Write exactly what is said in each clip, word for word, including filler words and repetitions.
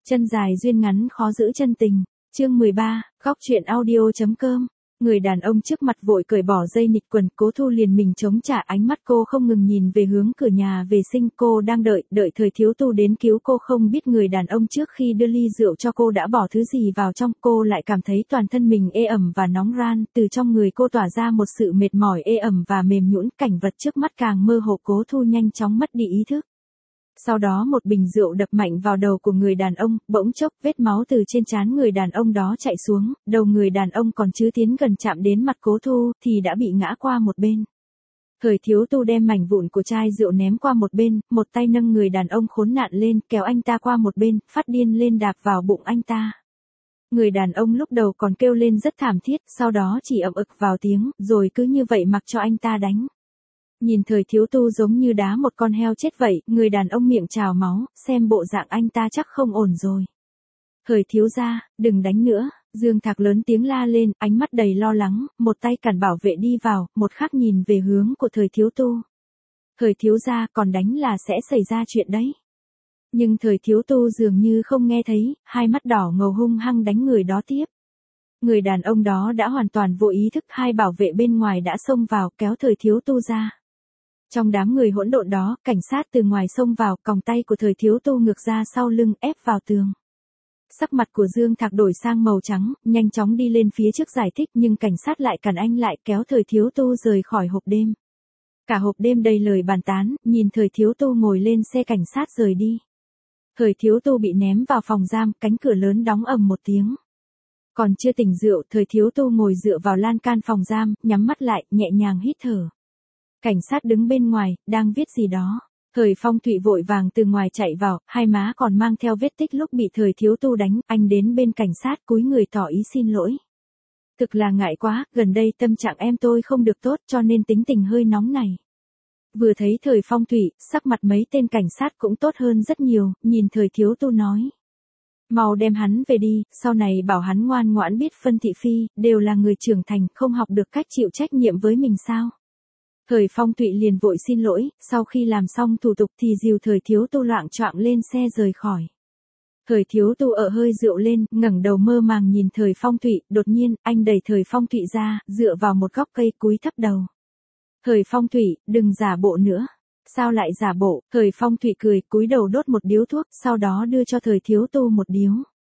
Chân dài duyên ngắn khó giữ chân tình. Chương mười ba, Góc truyện audio.com. Người đàn ông trước mặt vội cởi bỏ dây nịt quần, Cố Thu liền mình chống trả, ánh mắt cô không ngừng nhìn về hướng cửa nhà vệ sinh, cô đang đợi, đợi Thời Thiếu Tu đến cứu cô. Không biết người đàn ông trước khi đưa ly rượu cho cô đã bỏ thứ gì vào trong, cô lại cảm thấy toàn thân mình ê ẩm và nóng ran, từ trong người cô tỏa ra một sự mệt mỏi ê ẩm và mềm nhũn, cảnh vật trước mắt càng mơ hồ. Cố Thu nhanh chóng mất đi ý thức. Sau đó một bình rượu đập mạnh vào đầu của người đàn ông, bỗng chốc vết máu từ trên trán người đàn ông đó chạy xuống, đầu người đàn ông còn chưa tiến gần chạm đến mặt Cố Thu, thì đã bị ngã qua một bên. Thời Thiếu Tu đem mảnh vụn của chai rượu ném qua một bên, một tay nâng người đàn ông khốn nạn lên, kéo anh ta qua một bên, phát điên lên đạp vào bụng anh ta. Người đàn ông lúc đầu còn kêu lên rất thảm thiết, sau đó chỉ ậm ực vào tiếng, rồi cứ như vậy mặc cho anh ta đánh. Nhìn Thời Thiếu Tu giống như đá một con heo chết vậy, người đàn ông miệng trào máu, xem bộ dạng anh ta chắc không ổn rồi. Thời thiếu gia, đừng đánh nữa, Dương Thạc lớn tiếng la lên, ánh mắt đầy lo lắng, một tay cản bảo vệ đi vào, một khác nhìn về hướng của Thời Thiếu Tu. Thời thiếu gia, còn đánh là sẽ xảy ra chuyện đấy. Nhưng Thời Thiếu Tu dường như không nghe thấy, hai mắt đỏ ngầu hung hăng đánh người đó tiếp. Người đàn ông đó đã hoàn toàn vô ý thức, hai bảo vệ bên ngoài đã xông vào, kéo Thời Thiếu Tu ra. Trong đám người hỗn độn đó, cảnh sát từ ngoài xông vào, còng tay của Thời Thiếu Tu ngược ra sau lưng, ép vào tường. Sắc mặt của Dương Thạc đổi sang màu trắng, nhanh chóng đi lên phía trước giải thích, nhưng cảnh sát lại cản anh lại, kéo Thời Thiếu Tu rời khỏi hộp đêm. Cả hộp đêm đầy lời bàn tán, nhìn Thời Thiếu Tu ngồi lên xe cảnh sát rời đi. Thời Thiếu Tu bị ném vào phòng giam, cánh cửa lớn đóng ầm một tiếng. Còn chưa tỉnh rượu, Thời Thiếu Tu ngồi dựa vào lan can phòng giam, nhắm mắt lại, nhẹ nhàng hít thở. Cảnh sát đứng bên ngoài, đang viết gì đó. Thời Phong Thụy vội vàng từ ngoài chạy vào, hai má còn mang theo vết tích lúc bị Thời Thiếu Tu đánh, anh đến bên cảnh sát cúi người tỏ ý xin lỗi. Thực là ngại quá, gần đây tâm trạng em tôi không được tốt cho nên tính tình hơi nóng này. Vừa thấy Thời Phong Thụy, sắc mặt mấy tên cảnh sát cũng tốt hơn rất nhiều, nhìn Thời Thiếu Tu nói. Mau đem hắn về đi, sau này bảo hắn ngoan ngoãn biết phân thị phi, đều là người trưởng thành, không học được cách chịu trách nhiệm với mình sao. Thời Phong Thụy liền vội xin lỗi, sau khi làm xong thủ tục thì dìu Thời Thiếu Tu loạng choạng lên xe rời khỏi. Thời Thiếu Tu ở hơi rượu lên, ngẩng đầu mơ màng nhìn Thời Phong Thụy, đột nhiên, anh đẩy Thời Phong Thụy ra, dựa vào một góc cây cúi thấp đầu. Thời Phong Thụy, đừng giả bộ nữa. Sao lại giả bộ? Thời Phong Thụy cười, cúi đầu đốt một điếu thuốc, sau đó đưa cho Thời Thiếu Tu một điếu.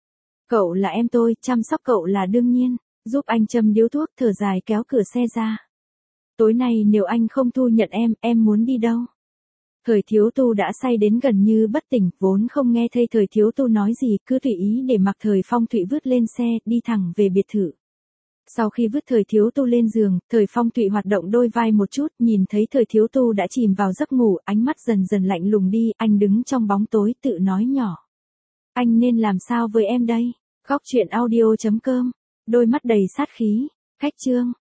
Cậu là em tôi, chăm sóc cậu là đương nhiên. Giúp anh châm điếu thuốc, thở dài kéo cửa xe ra. Tối nay nếu anh không thu nhận em, em muốn đi đâu? Thời Thiếu Tu đã say đến gần như bất tỉnh, vốn không nghe thấy Thời Thiếu Tu nói gì, cứ tùy ý để mặc Thời Phong Thụy vứt lên xe, đi thẳng về biệt thự. Sau khi vứt Thời Thiếu Tu lên giường, Thời Phong Thụy hoạt động đôi vai một chút, nhìn thấy Thời Thiếu Tu đã chìm vào giấc ngủ, ánh mắt dần dần lạnh lùng đi, anh đứng trong bóng tối tự nói nhỏ. Anh nên làm sao với em đây? Góc truyện audio.com. Đôi mắt đầy sát khí. Khách chương.